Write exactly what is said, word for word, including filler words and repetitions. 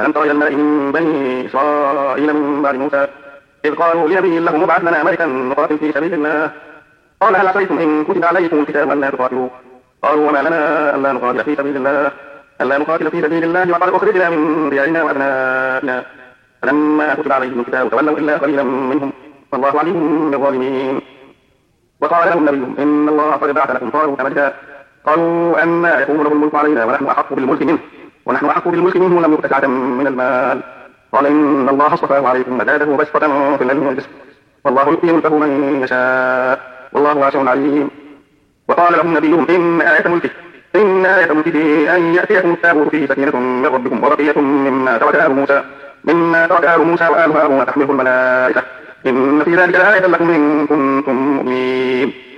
ألم تر إلى الملأ من بني إسرائيل من بعد موسى إذ قالوا لنبي له ابعث لنا ملكا نقاتل في سبيل الله قال هل عسيتم إن كتب عليكم القتال ألا تقاتلوا قالوا وما لنا ألا نقاتل في سبيل الله ألا نقاتل في سبيل الله وقد أخرجنا من ديارنا وأبنائنا فلما كتب عليهم القتال تولوا إلا قليلا منهم والله عليم بالظالمين. وقال لهم نبيهم إن الله قد بعث لكم طالوت ملكا قالوا أنى يكون له الملك علينا ونحن أحق بالملك منه ونحن أحق بالملك منه ولم يؤت سعة من المال قال إن الله اصطفاه عليكم وزاده بسطة في العلم والجسم والله يؤتي ملكه من يشاء والله واسع عليم. وقال لهم نبيهم إن آية ملكه إن آية ملكه أن يأتيكم التابوت فيه سكينة من ربكم وبقية مما ترك آل موسى مما ترك آل موسى وآل هارون تحمله الملائكة إن في ذلك لآية لكم إن كنتم مؤمنين.